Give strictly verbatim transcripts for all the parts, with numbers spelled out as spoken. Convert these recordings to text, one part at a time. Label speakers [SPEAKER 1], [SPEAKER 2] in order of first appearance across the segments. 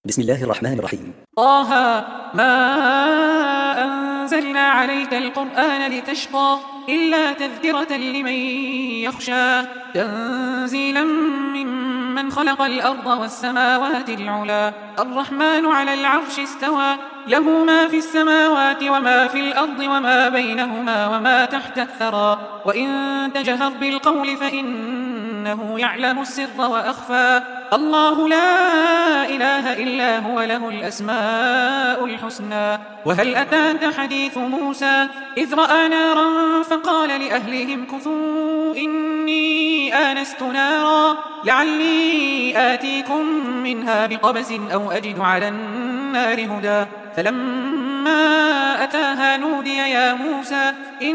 [SPEAKER 1] بسم الله الرحمن الرحيم.
[SPEAKER 2] طه ما أنزلنا عليك القرآن لتشقى إلا تذكرة لمن يخشى تنزيلا ممن خلق الأرض والسماوات العلا الرحمن على العرش استوى له ما في السماوات وما في الأرض وما بينهما وما تحت الثرى وإن تجهر بالقول فإنه يعلم السر وأخفى الله لا إله إلا هو له الأسماء الحسنى وهل أتاك حديث موسى إذ رأى نارا فقال لأهلهم كثوا إني آنست نارا لعلي آتيكم منها بقبس أو أجد على النار هدى فلما أتاها نودي يا موسى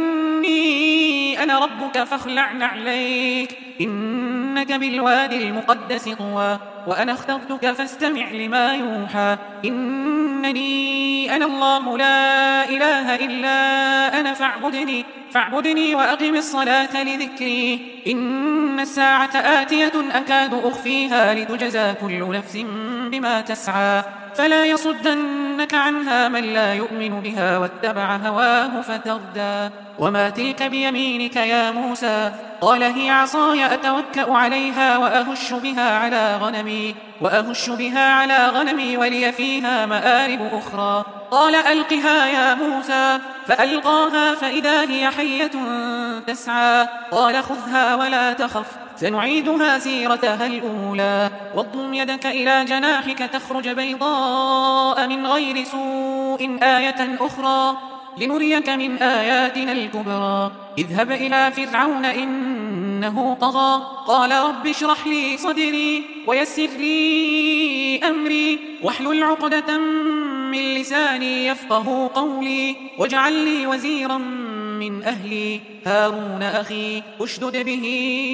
[SPEAKER 2] إني أنا ربك فاخلع نعليك إنك بالوادي المقدس طوى وأنا اخترتك فاستمع لما يوحى إنني أنا الله لا إله إلا أنا فاعبدني فاعبدني وأقم الصلاة لذكري إن الساعة آتية أكاد أخفيها لتجزى كل نفس بما تسعى فلا يصدنك عنها من لا يؤمن بها واتبع هواه فتردى وما تلك بيمينك يا موسى قال هي عصاي أتوكأ عليها وأهش بها على غنمي وأهش بها على غنمي ولي فيها مآرب أخرى قال ألقها يا موسى فألقاها فإذا هي حية تسعى قال خذها ولا تخف سنعيدها سيرتها الأولى واضم يدك إلى جناحك تخرج بيضاء من غير سوء آية أخرى لنريك من آياتنا الكبرى اذهب إلى فرعون إنه طغى قال رب اشرح لي صدري ويسر لي أمري واحلل عقدة من لساني يفقه قولي واجعل لي وزيرا من أهلي هارون أخي أشدد به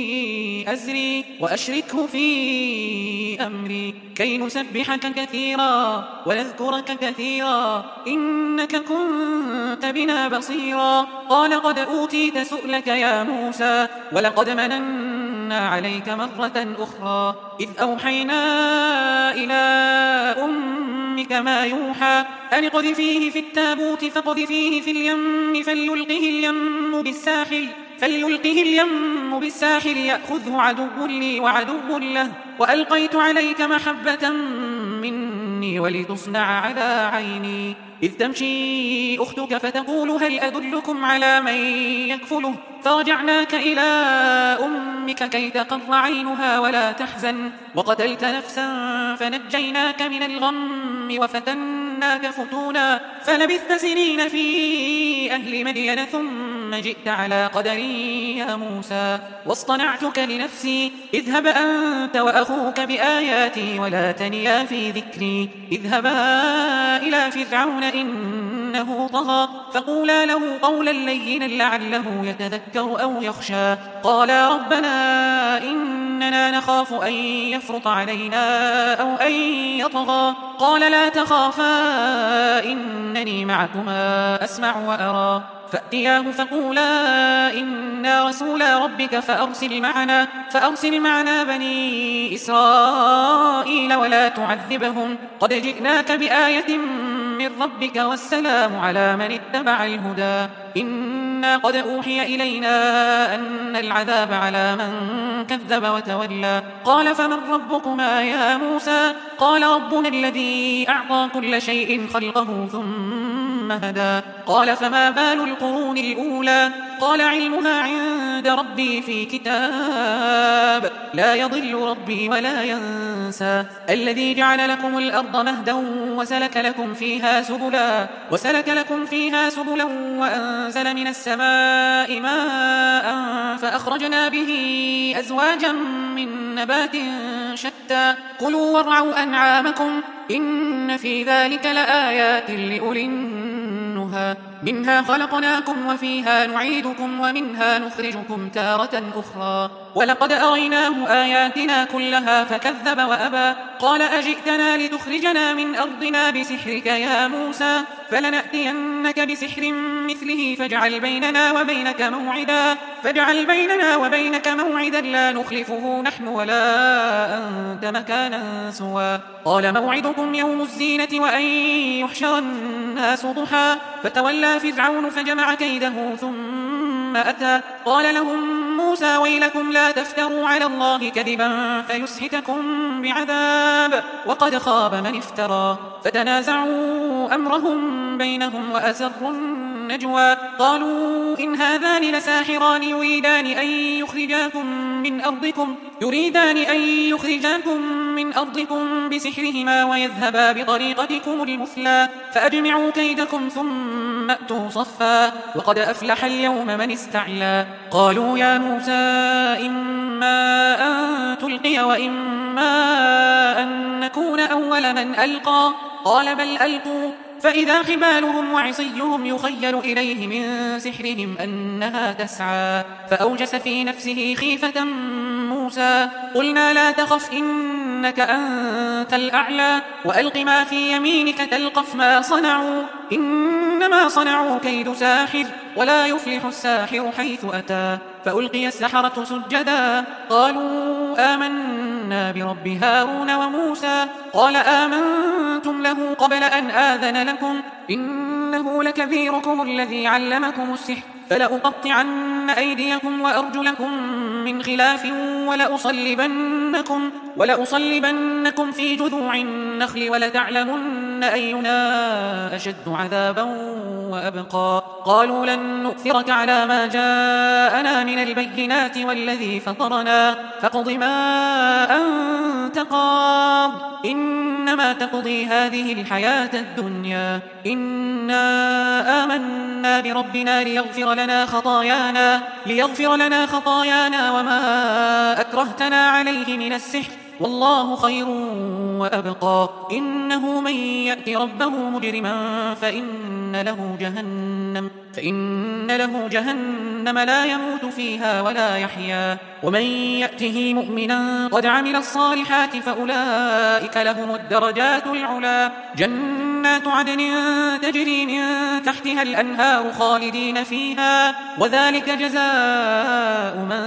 [SPEAKER 2] أزري وأشركه في أمري كي نسبحك كثيرا ونذكرك كثيرا إنك كنت بنا بصيرا قال قد أوتيت سؤلك يا موسى ولقد مننا عليك مرة أخرى إذ أوحينا إلى أمك ما يوحى أن اقذفيه في التابوت فاقذفيه في اليم فليلقه اليم بالساحل فليلقه اليم بالساحل يأخذه عدو لي وعدو له وألقيت عليك محبة مني ولتصنع على عيني إذ تمشي أختك فتقول هل أدلكم على من يكفله فرجعناك إلى أمك كي تقر عينها ولا تحزن وقتلت نفسا فنجيناك من الغم وفتناك فتونا فلبثت سنين في أهل مدين ثم جئت على قدري يا موسى واصطنعتك لنفسي اذهب أنت وأخوك بآياتي ولا تنيا في ذكري اذهبا إلى فرعون إنه طغى فقولا له قولا لينا لعله يتذكر أو يخشى قالا ربنا إننا نخاف أن يفرط علينا أو أن يطغى قال لا تخافا إنني معكما أسمع وأرى فأتياه فقولا إنا رسولا ربك فأرسل معنا فأرسل معنا بني إسرائيل ولا تعذبهم قد جئناك بآية من ربك والسلام على من اتبع الهدى إنا قد أوحي إلينا أن العذاب على من كذب وتولى قال فمن ربكما يا موسى قال ربنا الذي أعطى كل شيء خلقه ثم هدى قال فما بال القرون الأولى قال علمها عند ربي في كتاب لا يضل ربي ولا ينسى الذي جعل لكم الأرض مهدا وسلك لكم فيها سبلا وسلك لكم فيها سبلا وأنزل من السماء ماء فأخرجنا به أزواجا من نبات شتى كلوا وارعوا أنعامكم إن في ذلك لآيات لأولي النهى منها خلقناكم وفيها نعيدكم ومنها نخرجكم تارة أخرى ولقد أريناه آياتنا كلها فكذب وأبى قال أجئتنا لتخرجنا من أرضنا بسحرك يا موسى فلنأتينك بسحر مثله فاجعل بيننا وبينك موعدا فاجعل بيننا وبينك موعدا لا نخلفه نحن ولا أنت مكانا سوى قال موعدكم يوم الزينة وأن يحشر الناس ضحى فتولى فرعون فجمع كيده ثم أتى قال لهم موسى ويلكم لا تفتروا على الله كذبا فيسحتكم بعذاب وقد خاب من افترى فتنازعوا أمرهم بينهم وأسروا النجوى قالوا إن هذان لساحران يريدان أن يخرجاكم من أرضكم يريدان أن يخرجاكم من أرضكم بسحرهما ويذهبا بطريقتكم المثلى فأجمعوا كيدكم ثم أتوا صفا وقد أفلح اليوم من استعلى قالوا يا موسى إما أن تلقي وإما أن نكون أول من ألقى قال بل ألقوا فإذا حبالهم وعصيهم يخيل إليه من سحرهم أنها تسعى فأوجس في نفسه خيفة موسى قلنا لا تخف إنك أنت الأعلى وألق ما في يمينك تلقف ما صنعوا إنما صنعوا كيد ساحر ولا يفلح الساحر حيث أتى فألقي السحرة سجدا قالوا آمنا برب هارون وموسى قال آمنتم له قبل أن آذن لكم إنه لكبيركم الذي علمكم السحر فلأقطعن أيديكم وأرجلكم من خلاف ولأصلبنكم, ولأصلبنكم في جذوع النخل ولتعلمن أينا أشد عذابا وأبقى قالوا لن نؤثرك على ما جاءنا من البينات والذي فطرنا فاقض ما أنت قاض إنما تقضي هذه الحياة الدنيا إنا آمنا بربنا ليغفر لنا خطايانا ليغفر لنا خطايانا وما أكرهتنا عليه من السحر والله خير وأبقى إنه من يأت ربه مجرما فإن له جهنم فإن له جهنم لا يموت فيها ولا يحيا ومن يأته مؤمنا قد عمل الصالحات فأولئك لهم الدرجات العلا جنات عدن تجري من تحتها الأنهار خالدين فيها وذلك جزاء من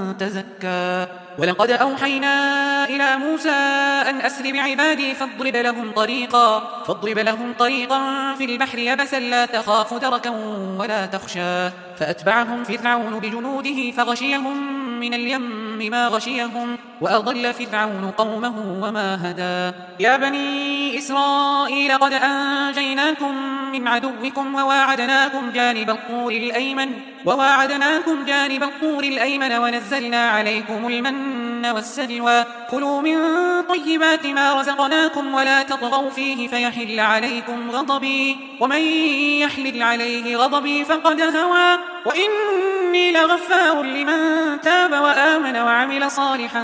[SPEAKER 2] تزكى ولقد أوحينا إلى موسى أن أسر بعبادي فاضرب لهم طريقا فاضرب لهم طريقا في البحر يبسا لا تخاف دركا ولا تخشى فأتبعهم فرعون بجنوده فغشيهم من اليم ما غشيهم وأضل فرعون قومه وما هدى يا بني إسرائيل قد أنجيناكم من عدوكم وواعدناكم جانب الطور الأيمن وواعدناكم جانب الطور الأيمن ونزلنا عليكم المن والسلوى كلوا من طيبات ما رزقناكم ولا تطغوا فيه فيحل عليكم غضبي ومن يحلل عليه غضبي فقد هوى وإني لغفار لمن تاب وآمن وعمل صالحا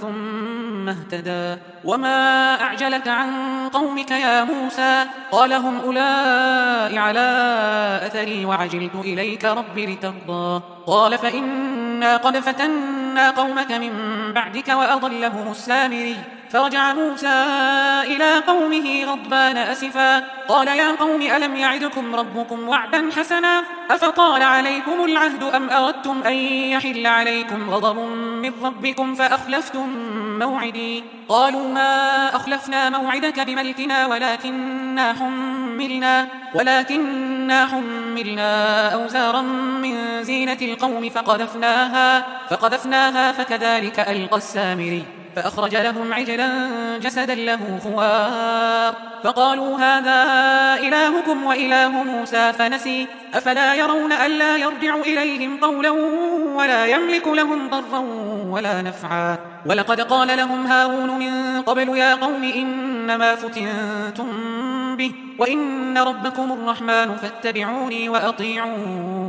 [SPEAKER 2] ثم اهتدى وما أعجلك عن قومك يا موسى قال هم أولئك على أثري وعجلت إليك رب لترضى قال فإنا قد فتنا قومك من بعدك وأضلهم السامري فرجع موسى إلى قومه غضبان أسفا قال يا قوم ألم يعدكم ربكم وعدا حسنا أفطال عليكم العهد أم أردتم أن يحل عليكم غضب من ربكم فأخلفتم موعدي قالوا ما أخلفنا موعدك بملكنا ولكننا حملنا ولكننا حملنا أوزارا من زينة القوم فقذفناها فقذفناها فكذلك ألقى السامري فأخرج لهم عجلا جسدا له خوار فقالوا هذا إلهكم وإله موسى فنسي أفلا يرون ألا يرجع إليهم قولا ولا يملك لهم ضرا ولا نفعا ولقد قال لهم هارون من قبل يا قوم إنما فتنتم به وإن ربكم الرحمن فاتبعوني وأطيعوا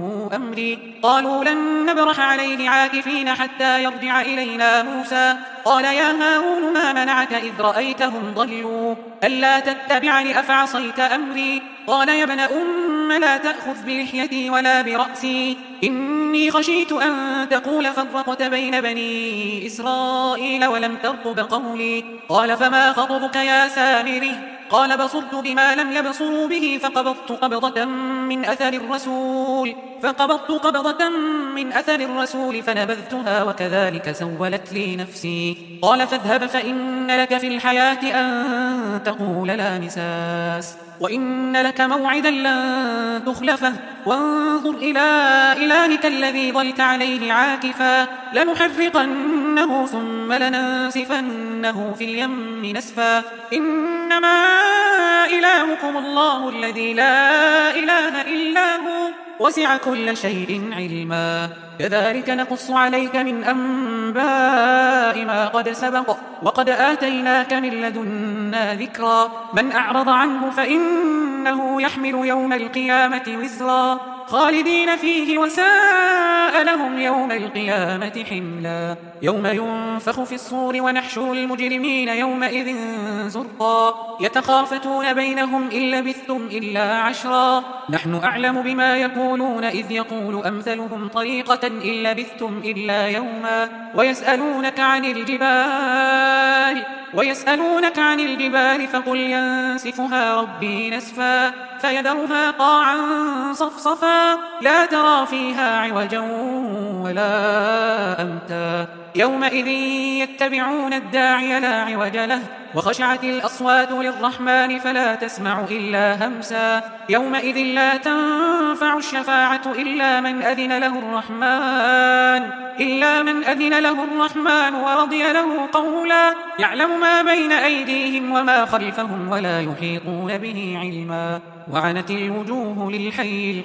[SPEAKER 2] أمري قالوا لن نبرح عليه عاكفين حتى يرجع إلينا موسى قال يا هارون ما منعك إذ رأيتهم ضلوا ألا تتبعني أفعصيت أمري قال يا ابن أم لا تأخذ بلحيتي ولا برأسي إني خشيت أن تقول فرقت بين بني إسرائيل ولم ترقب قولي قال فما خطبك يا سامري قال بصرت بما لم يبصروا به فقبضت قبضة من أثر الرسول فقبضت قبضة من أثر الرسول فنبذتها وكذلك سولت لي نفسي. قال فاذهب فإن لك في الحياة أن تقول لا مساس وإن لك موعدا لن تخلفه وانظر إلى إلهك الذي ظلت عليه عاكفا لنحرقنه ثم لننسفنه في اليم نسفا إنما إلهكم الله الذي لا إله إلا هو وسع كل شيء علما. كذلك نقص عليك من أنباء ما قد سبق وقد آتيناك من لدنا ذكرا. من أعرض عنه فإنه يحمل يوم القيامة وزرا خالدين فيه وساء لهم يوم القيامة حملا. يوم ينفخ في الصور ونحشر المجرمين يومئذ زرقا يتخافتون بينهم إن لبثتم إلا عشرا نحن أعلم بما يقولون إذ يقول أمثلهم طريقة إن لبثتم إلا يوما ويسألونك عن الجبال ويسألونك عن الجبال فقل ينسفها ربي نسفا فيذرها قاعا صفصفا لا ترى فيها عوجا ولا أمتا يومئذ يتبعون الداعي لا عوج له وخشعت الأصوات للرحمن فلا تسمع إلا همسا يومئذ لا تنفع الشفاعة إلا من أذن له الرحمن إلا من أذن له الرحمن ورضي له قولا يعلم ما بين أيديهم وما خلفهم ولا يحيطون به علما وعنت الوجوه للحي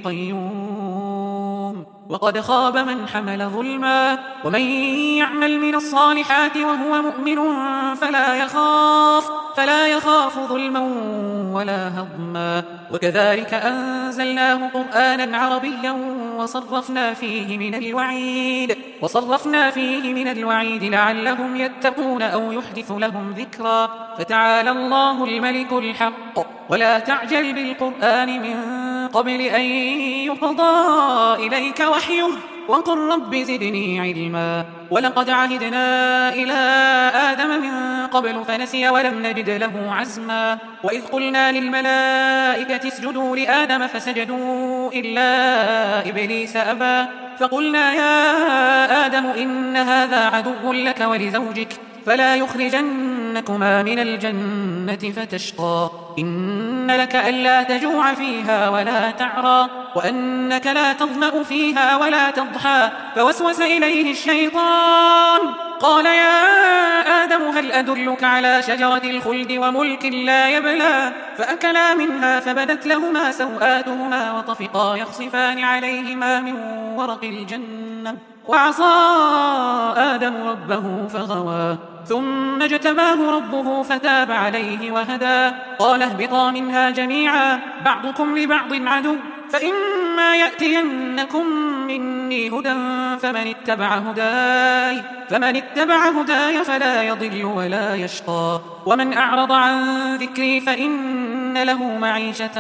[SPEAKER 2] القيوم وقد خاب من حمل ظلما ومن يعمل من الصالحات وهو مؤمن فلا يخاف فلا يخاف ظلما ولا هضما وكذلك أنزلناه قرآنا عربيا وصرفنا فيه من الوعيد وصرفنا فيه من الوعيد لعلهم يتقون أو يحدث لهم ذكرا فتعالى الله الملك الحق ولا تعجل بالقرآن من قبل أن يقضى إليك وحيه وقل رب زدني علما ولقد عهدنا إلى آدم من قبل فنسي ولم نجد له عزما وإذ قلنا للملائكة اسجدوا لآدم فسجدوا إلا إبليس أبى فقلنا يا آدم إن هذا عدو لك ولزوجك فلا يخرجنكما من الجنة فتشقى إن لك ألا تجوع فيها ولا تعرى وأنك لا تظمأ فيها ولا تضحى فوسوس إليه الشيطان قال يا آدم هل أدلك على شجرة الخلد وملك لا يبلى فأكلا منها فبدت لهما سوآتهما وطفقا يخصفان عليهما من ورق الجنة وعصى آدم ربه فغوى ثم اجتباه ربه فتاب عليه وهدى قال اهبطا منها جميعا بعضكم لبعض عدو فإما يأتينكم مني هدى فمن اتبع هداي فمن اتبع هداي فلا يضل ولا يشقى ومن أعرض عن ذكري فإن له معيشة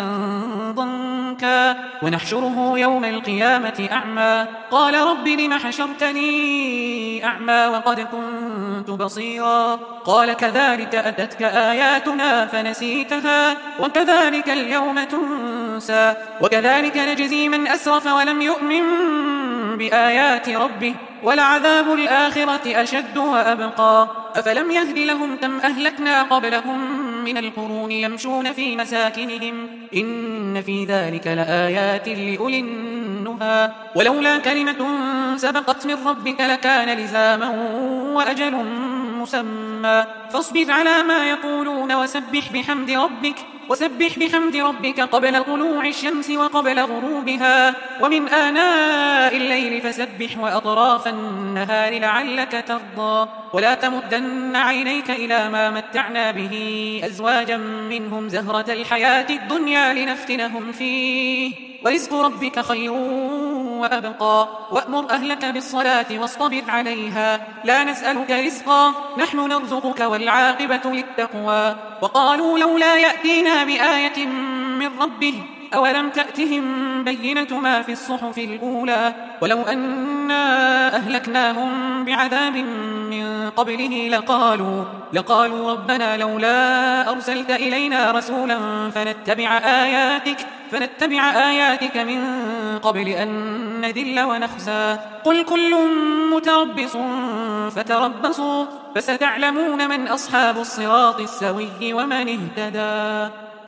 [SPEAKER 2] ضنكا ونحشره يوم القيامة أعمى قال رب لم حشرتني أعمى وقد كنت بصيرا قال كذلك أتتك آياتنا فنسيتها وكذلك اليوم تنسى وكذلك نجزي من أسرف ولم يؤمن بآيات ربه ولعذاب الآخرة أشد وأبقى أفلم يهد لهم كم أهلكنا قبلهم من القرون يمشون في مساكنهم إن في ذلك لآيات لأولي النهى ولولا كلمة سبقت من ربك لكان لزاما وأجل مسمى فاصبر على ما يقولون وسبح بحمد ربك وسبح بحمد ربك قبل طلوع الشمس وقبل غروبها ومن آناء الليل فسبح وأطراف النهار لعلك ترضى ولا تمدن عينيك إلى ما متعنا به أزواجا منهم زهرة الحياة الدنيا لنفتنهم فيه ورزق ربك خير وأبقى وأمر أهلك بالصلاة واصطبر عليها لا نسألك رزقا نحن نرزقك والعاقبة للتقوى وقالوا لولا يأتينا بآية من ربه أولم تأتهم بينة ما في الصحف الأولى ولو أنا أهلكناهم بعذاب من قبله لقالوا, لقالوا ربنا لولا أرسلت إلينا رسولا فنتبع آياتك, فنتبع آياتك من قبل أن نذل ونخزى قل كل متربص فتربصوا فستعلمون من أصحاب الصراط السوي ومن اهتدى.